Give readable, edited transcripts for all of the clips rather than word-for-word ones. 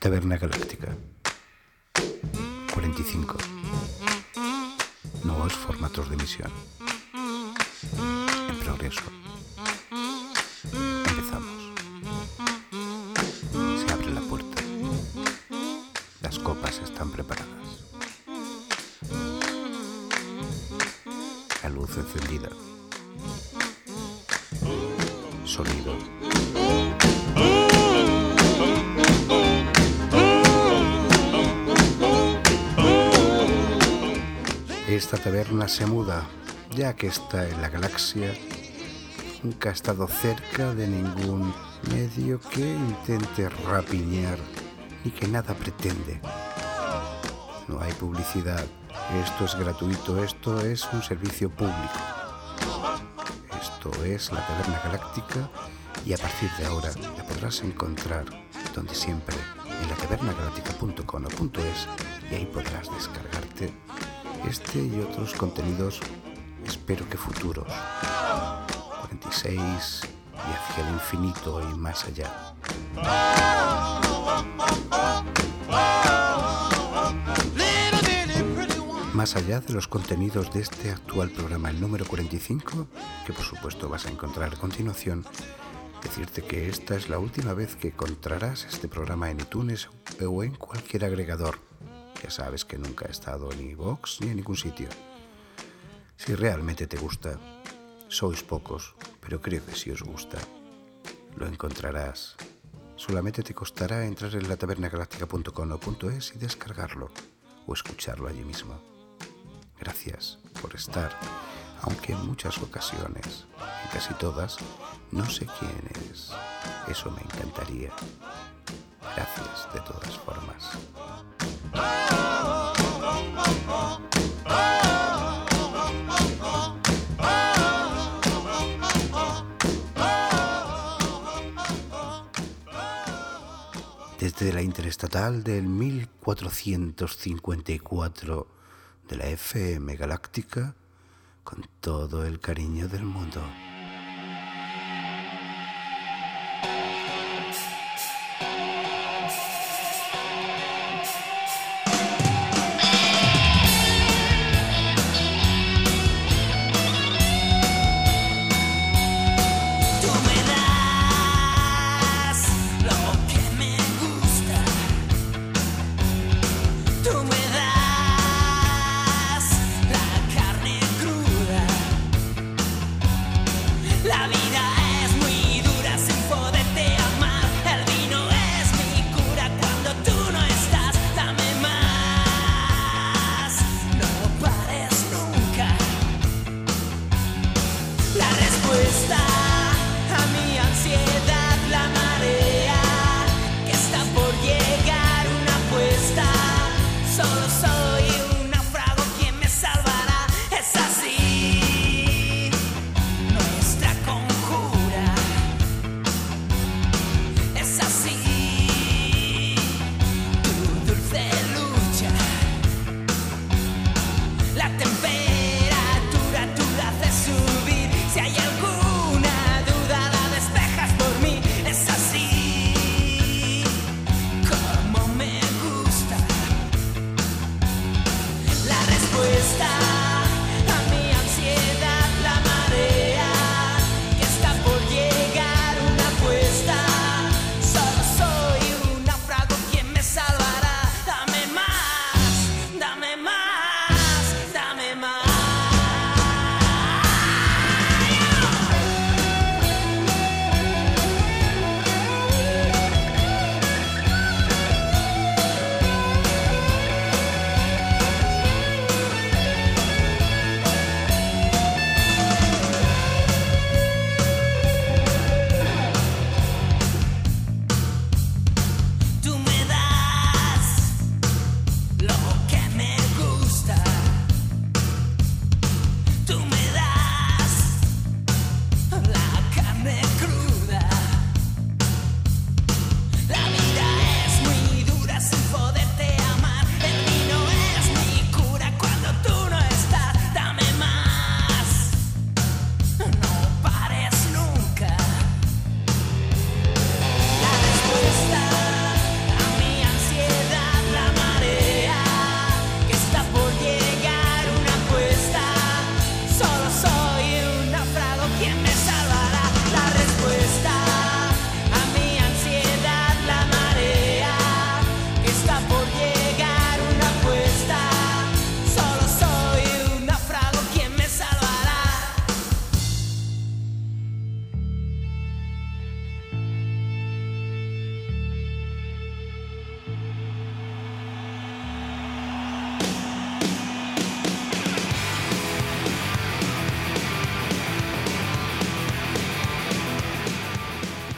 Taberna Galáctica 45. Nuevos formatos de emisión. En progreso. Empezamos. Se abre la puerta. Las copas están preparadas. La luz encendida. Sonido. Esta taberna se muda, ya que está en la galaxia. Nunca ha estado cerca de ningún medio que intente rapiñar ni que nada pretende. No hay publicidad, esto es gratuito, esto es un servicio público. Esto es la Taberna Galáctica y a partir de ahora la podrás encontrar donde siempre, en la tabernagaláctica.com o .es, y ahí podrás descargarte este y otros contenidos, espero que futuros, 46 y hacia el infinito y más allá. Más allá de los contenidos de este actual programa, el número 45, que por supuesto vas a encontrar a continuación, decirte que esta es la última vez que encontrarás este programa en iTunes o en cualquier agregador. Ya sabes que nunca he estado en iVoox ni en ningún sitio. Si realmente te gusta, sois pocos, pero creo que si os gusta, lo encontrarás. Solamente te costará entrar en la tabernagaláctica.com o .es y descargarlo o escucharlo allí mismo. Gracias por estar, aunque en muchas ocasiones, en casi todas, no sé quién es. Eso me encantaría. Gracias de todas formas. Desde la interestatal del 1454 de la FM Galáctica, con todo el cariño del mundo.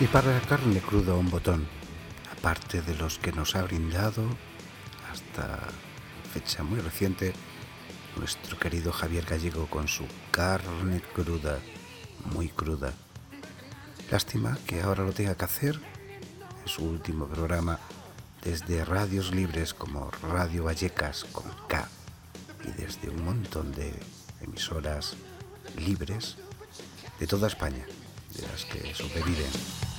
Y para la carne cruda un botón, aparte de los que nos ha brindado hasta fecha muy reciente nuestro querido Javier Gallego con su carne cruda, muy cruda. Lástima que ahora lo tenga que hacer en su último programa desde radios libres como Radio Vallecas con K y desde un montón de emisoras libres de toda España, de las que sobreviven.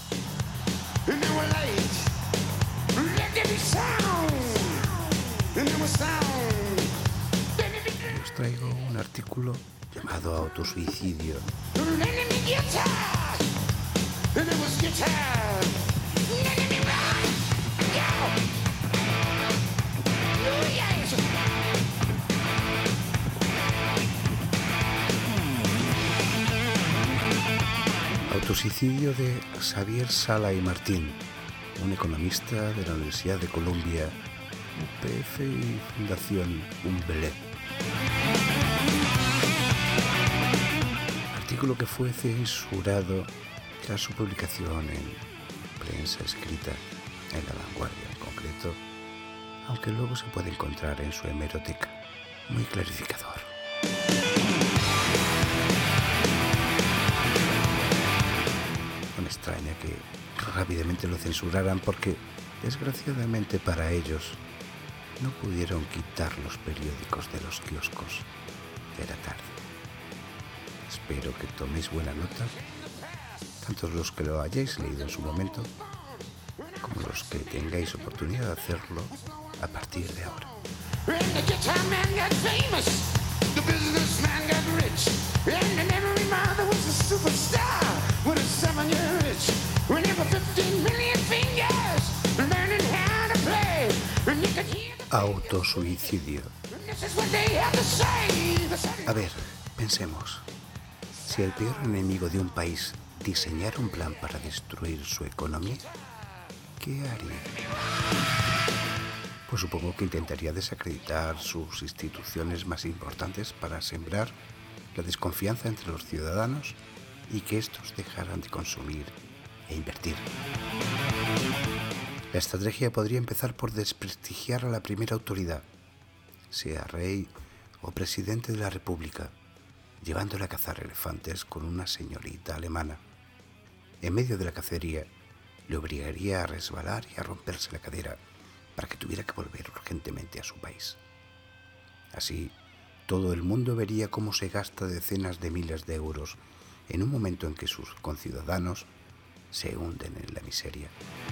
Os traigo un artículo llamado Autosuicidio. Autosuicidio de Xavier Sala y Martín, un economista de la Universidad de Columbia, UPF y Fundación Umbelet. Artículo que fue censurado tras su publicación en prensa escrita, en La Vanguardia en concreto, aunque luego se puede encontrar en su hemeroteca. Muy clarificador. No me extraña que rápidamente lo censuraran porque, desgraciadamente para ellos, no pudieron quitar los periódicos de los kioscos. Era tarde. Espero que toméis buena nota, tanto los que lo hayáis leído en su momento, como los que tengáis oportunidad de hacerlo a partir de ahora. Autosuicidio. A ver, pensemos. Si el peor enemigo de un país diseñara un plan para destruir su economía, ¿qué haría? Pues supongo que intentaría desacreditar sus instituciones más importantes para sembrar la desconfianza entre los ciudadanos y que estos dejaran de consumir e invertir. La estrategia podría empezar por desprestigiar a la primera autoridad, sea rey o presidente de la República, llevándole a cazar elefantes con una señorita alemana. En medio de la cacería, le obligaría a resbalar y a romperse la cadera para que tuviera que volver urgentemente a su país. Así, todo el mundo vería cómo se gasta decenas de miles de euros en un momento en que sus conciudadanos se hunden en la miseria.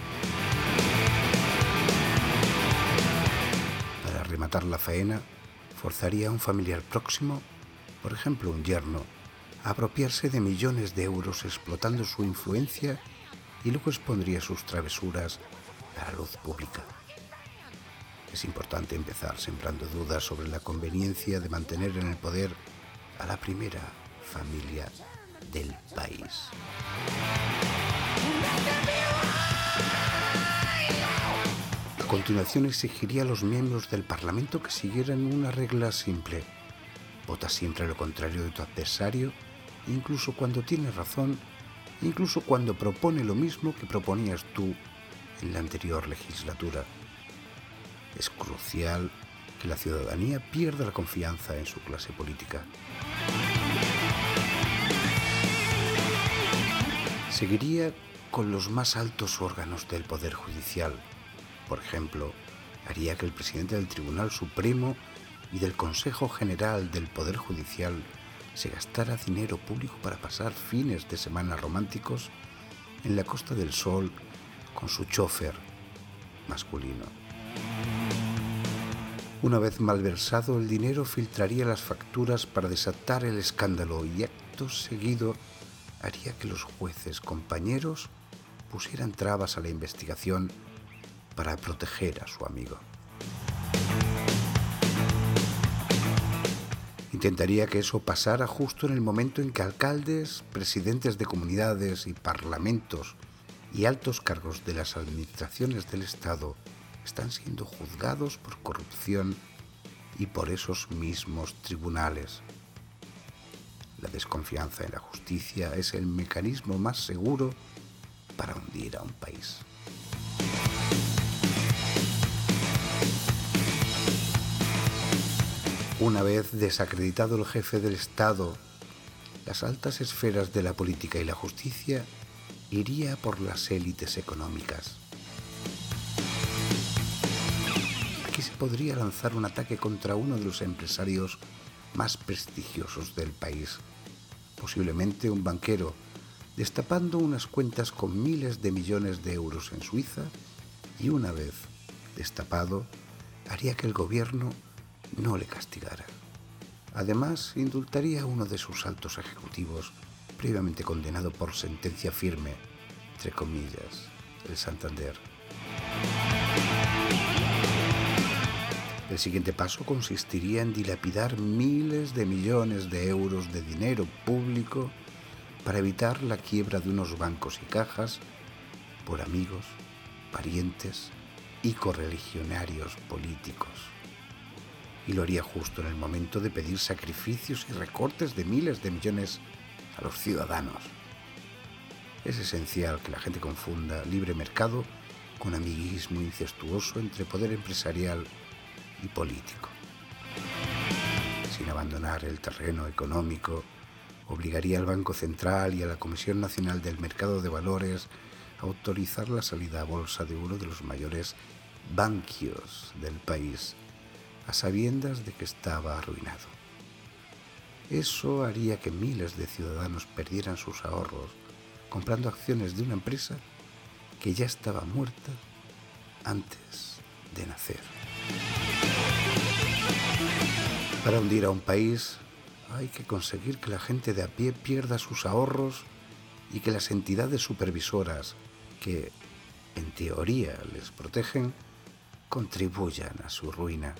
Para rematar la faena, forzaría a un familiar próximo, por ejemplo un yerno, a apropiarse de millones de euros explotando su influencia y luego expondría sus travesuras a la luz pública. Es importante empezar sembrando dudas sobre la conveniencia de mantener en el poder a la primera familia del país. A continuación exigiría a los miembros del Parlamento que siguieran una regla simple. Vota siempre lo contrario de tu adversario, incluso cuando tiene razón, incluso cuando propone lo mismo que proponías tú en la anterior legislatura. Es crucial que la ciudadanía pierda la confianza en su clase política. Seguiría con los más altos órganos del Poder Judicial. Por ejemplo, haría que el presidente del Tribunal Supremo y del Consejo General del Poder Judicial se gastara dinero público para pasar fines de semana románticos en la Costa del Sol con su chofer masculino. Una vez malversado el dinero, filtraría las facturas para desatar el escándalo y acto seguido haría que los jueces compañeros pusieran trabas a la investigación para proteger a su amigo. Intentaría que eso pasara justo en el momento en que alcaldes, presidentes de comunidades y parlamentos y altos cargos de las administraciones del Estado están siendo juzgados por corrupción y por esos mismos tribunales. La desconfianza en la justicia es el mecanismo más seguro para hundir a un país. Una vez desacreditado el jefe del Estado, las altas esferas de la política y la justicia iría por las élites económicas. Aquí se podría lanzar un ataque contra uno de los empresarios más prestigiosos del país, posiblemente un banquero, destapando unas cuentas con miles de millones de euros en Suiza, y una vez destapado, haría que el gobierno no le castigara. Además, indultaría a uno de sus altos ejecutivos, previamente condenado por sentencia firme, entre comillas, el Santander. El siguiente paso consistiría en dilapidar miles de millones de euros de dinero público para evitar la quiebra de unos bancos y cajas por amigos, parientes y correligionarios políticos. Y lo haría justo en el momento de pedir sacrificios y recortes de miles de millones a los ciudadanos. Es esencial que la gente confunda libre mercado con amiguismo incestuoso entre poder empresarial y político. Sin abandonar el terreno económico, obligaría al Banco Central y a la Comisión Nacional del Mercado de Valores a autorizar la salida a bolsa de uno de los mayores banquios del país, a sabiendas de que estaba arruinado. Eso haría que miles de ciudadanos perdieran sus ahorros comprando acciones de una empresa que ya estaba muerta antes de nacer. Para hundir a un país hay que conseguir que la gente de a pie pierda sus ahorros y que las entidades supervisoras que, en teoría, les protegen, contribuyan a su ruina.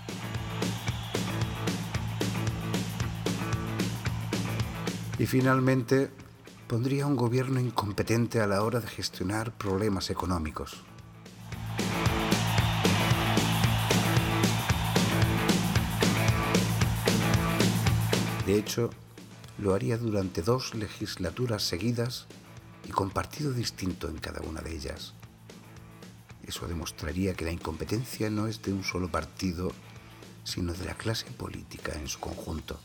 Y finalmente, pondría un gobierno incompetente a la hora de gestionar problemas económicos. De hecho, lo haría durante 2 legislaturas seguidas y con partido distinto en cada una de ellas. Eso demostraría que la incompetencia no es de un solo partido, sino de la clase política en su conjunto.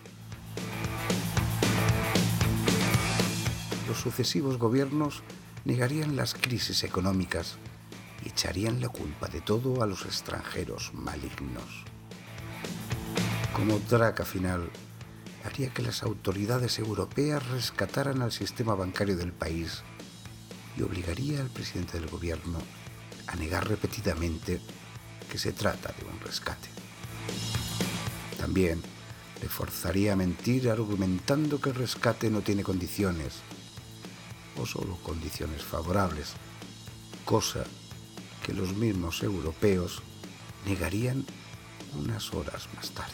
Los sucesivos gobiernos negarían las crisis económicas y echarían la culpa de todo a los extranjeros malignos. Como traca final, haría que las autoridades europeas rescataran al sistema bancario del país y obligaría al presidente del gobierno a negar repetidamente que se trata de un rescate. También le forzaría a mentir argumentando que el rescate no tiene condiciones, o solo condiciones favorables, cosa que los mismos europeos negarían unas horas más tarde.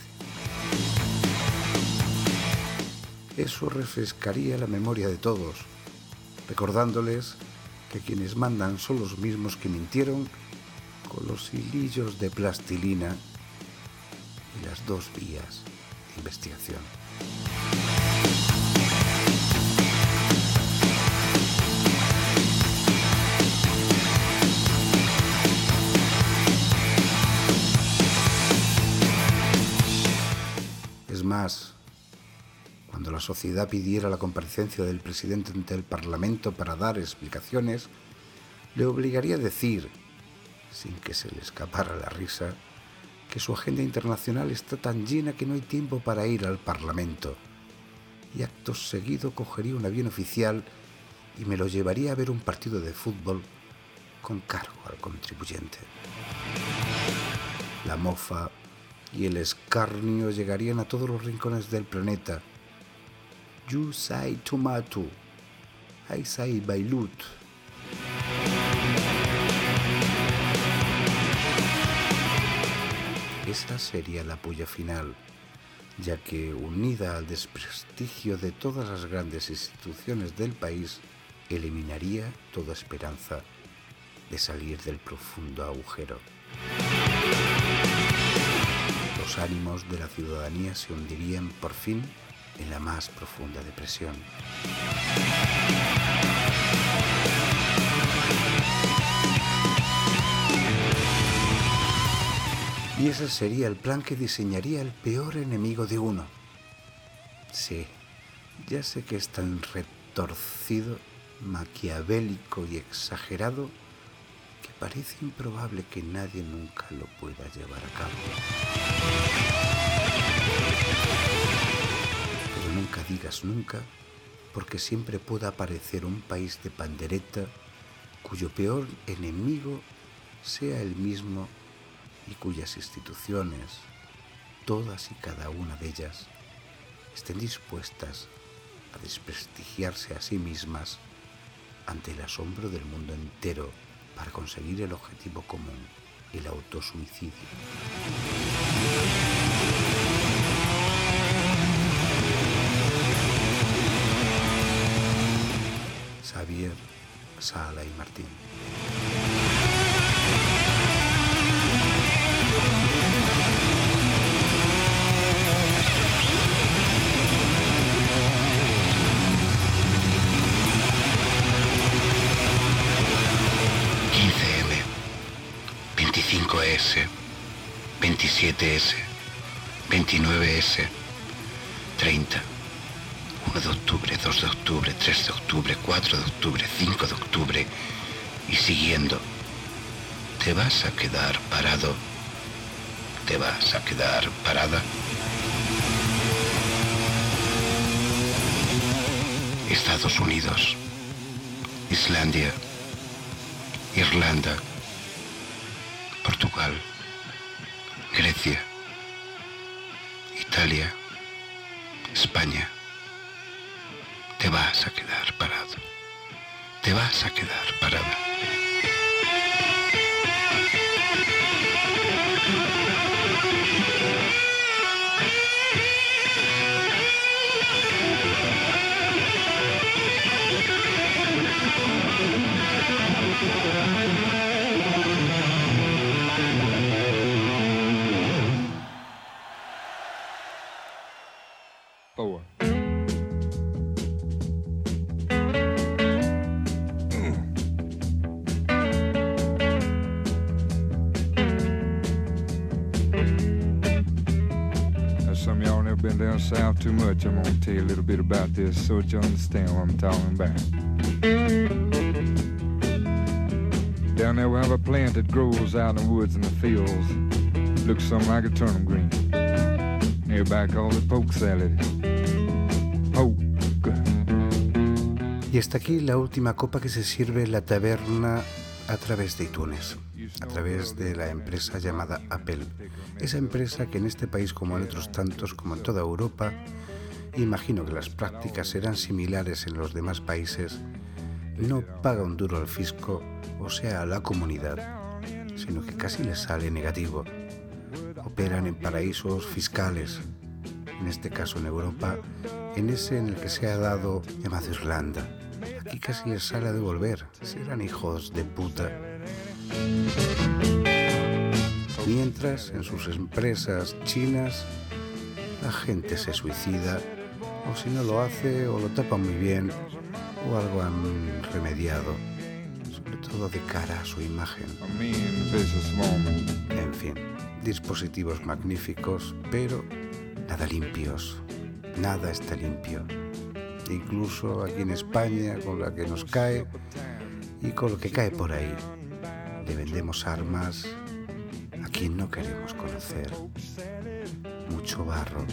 Eso refrescaría la memoria de todos, recordándoles que quienes mandan son los mismos que mintieron con los hilillos de plastilina y las 2 vías de investigación. Es más, cuando la sociedad pidiera la comparecencia del presidente ante el Parlamento para dar explicaciones, le obligaría a decir, sin que se le escapara la risa, que su agenda internacional está tan llena que no hay tiempo para ir al Parlamento, y acto seguido cogería un avión oficial y me lo llevaría a ver un partido de fútbol con cargo al contribuyente. La mofa y el escarnio llegarían a todos los rincones del planeta. You say tomato, I say bailut. Esa sería la puya final, ya que, unida al desprestigio de todas las grandes instituciones del país, eliminaría toda esperanza de salir del profundo agujero. Los ánimos de la ciudadanía se hundirían por fin en la más profunda depresión. Y ese sería el plan que diseñaría el peor enemigo de uno. Sí, ya sé que es tan retorcido, maquiavélico y exagerado que parece improbable que nadie nunca lo pueda llevar a cabo. Pero nunca digas nunca, porque siempre puede aparecer un país de pandereta cuyo peor enemigo sea el mismo y cuyas instituciones, todas y cada una de ellas, estén dispuestas a desprestigiarse a sí mismas ante el asombro del mundo entero para conseguir el objetivo común, el autosuicidio. Xavier Sala y Martín. S, 27S, 29S, 30, 1 de octubre, 2 de octubre, 3 de octubre, 4 de octubre, 5 de octubre y siguiendo. ¿Te vas a quedar parado? ¿Te vas a quedar parada? Estados Unidos, Islandia, Irlanda, Portugal, Grecia, Italia, España. Te vas a quedar parado. Te vas a quedar parada. Been down south too much. I'm gonna tell you a little bit about this so that you understand what I'm talking about. Down there we have a plant that grows out in the woods and the fields. Looks something like a turnip green. Everybody calls it poke salad. Poke. Y hasta aquí la última copa que se sirve en la taberna a través de iTunes, a través de la empresa llamada Apple. Esa empresa que en este país, como en otros tantos, como en toda Europa, imagino que las prácticas serán similares en los demás países, no paga un duro al fisco, o sea, a la comunidad, sino que casi les sale negativo. Operan en paraísos fiscales, en este caso en Europa, en ese en el que se ha dado llamado Irlanda. Aquí casi les sale a devolver, serán hijos de puta. Mientras, en sus empresas chinas, la gente se suicida, o si no lo hace, o lo tapa muy bien, o algo han remediado, sobre todo de cara a su imagen. En fin, dispositivos magníficos, pero nada limpios, nada está limpio. Incluso aquí en España, con la que nos cae y con lo que cae por ahí, le vendemos armas a quien no queremos conocer. Mucho barro.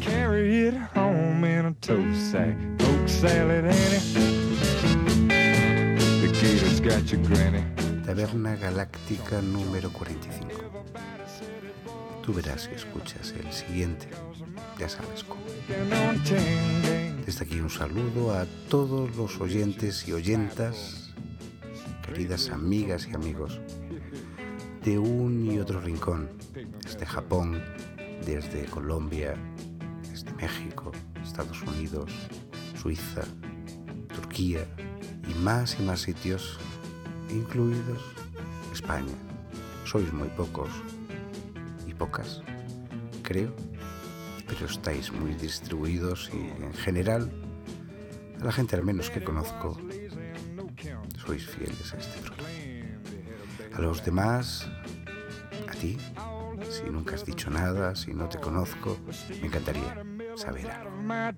Taberna Galáctica número 45. Tú verás si escuchas el siguiente, ya sabes cómo. Desde aquí un saludo a todos los oyentes y oyentas, queridas amigas y amigos, de un y otro rincón, desde Japón, desde Colombia, desde México, Estados Unidos, Suiza, Turquía y más sitios, incluidos España. Sois muy pocos y pocas, creo, pero estáis muy distribuidos y en general, a la gente al menos que conozco, sois fieles a este programa. A los demás, A ti, si nunca has dicho nada, si no te conozco, me encantaría saber algo.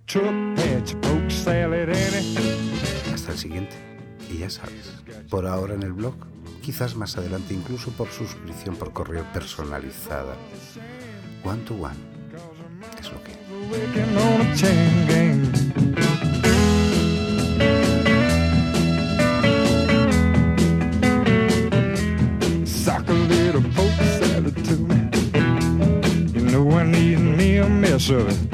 Hasta el siguiente. Y ya sabes, por ahora en el blog, quizás más adelante incluso por suscripción por correo personalizada. One to one. Es lo que... Sock a little poke salad to me. You know I need me a mess of it.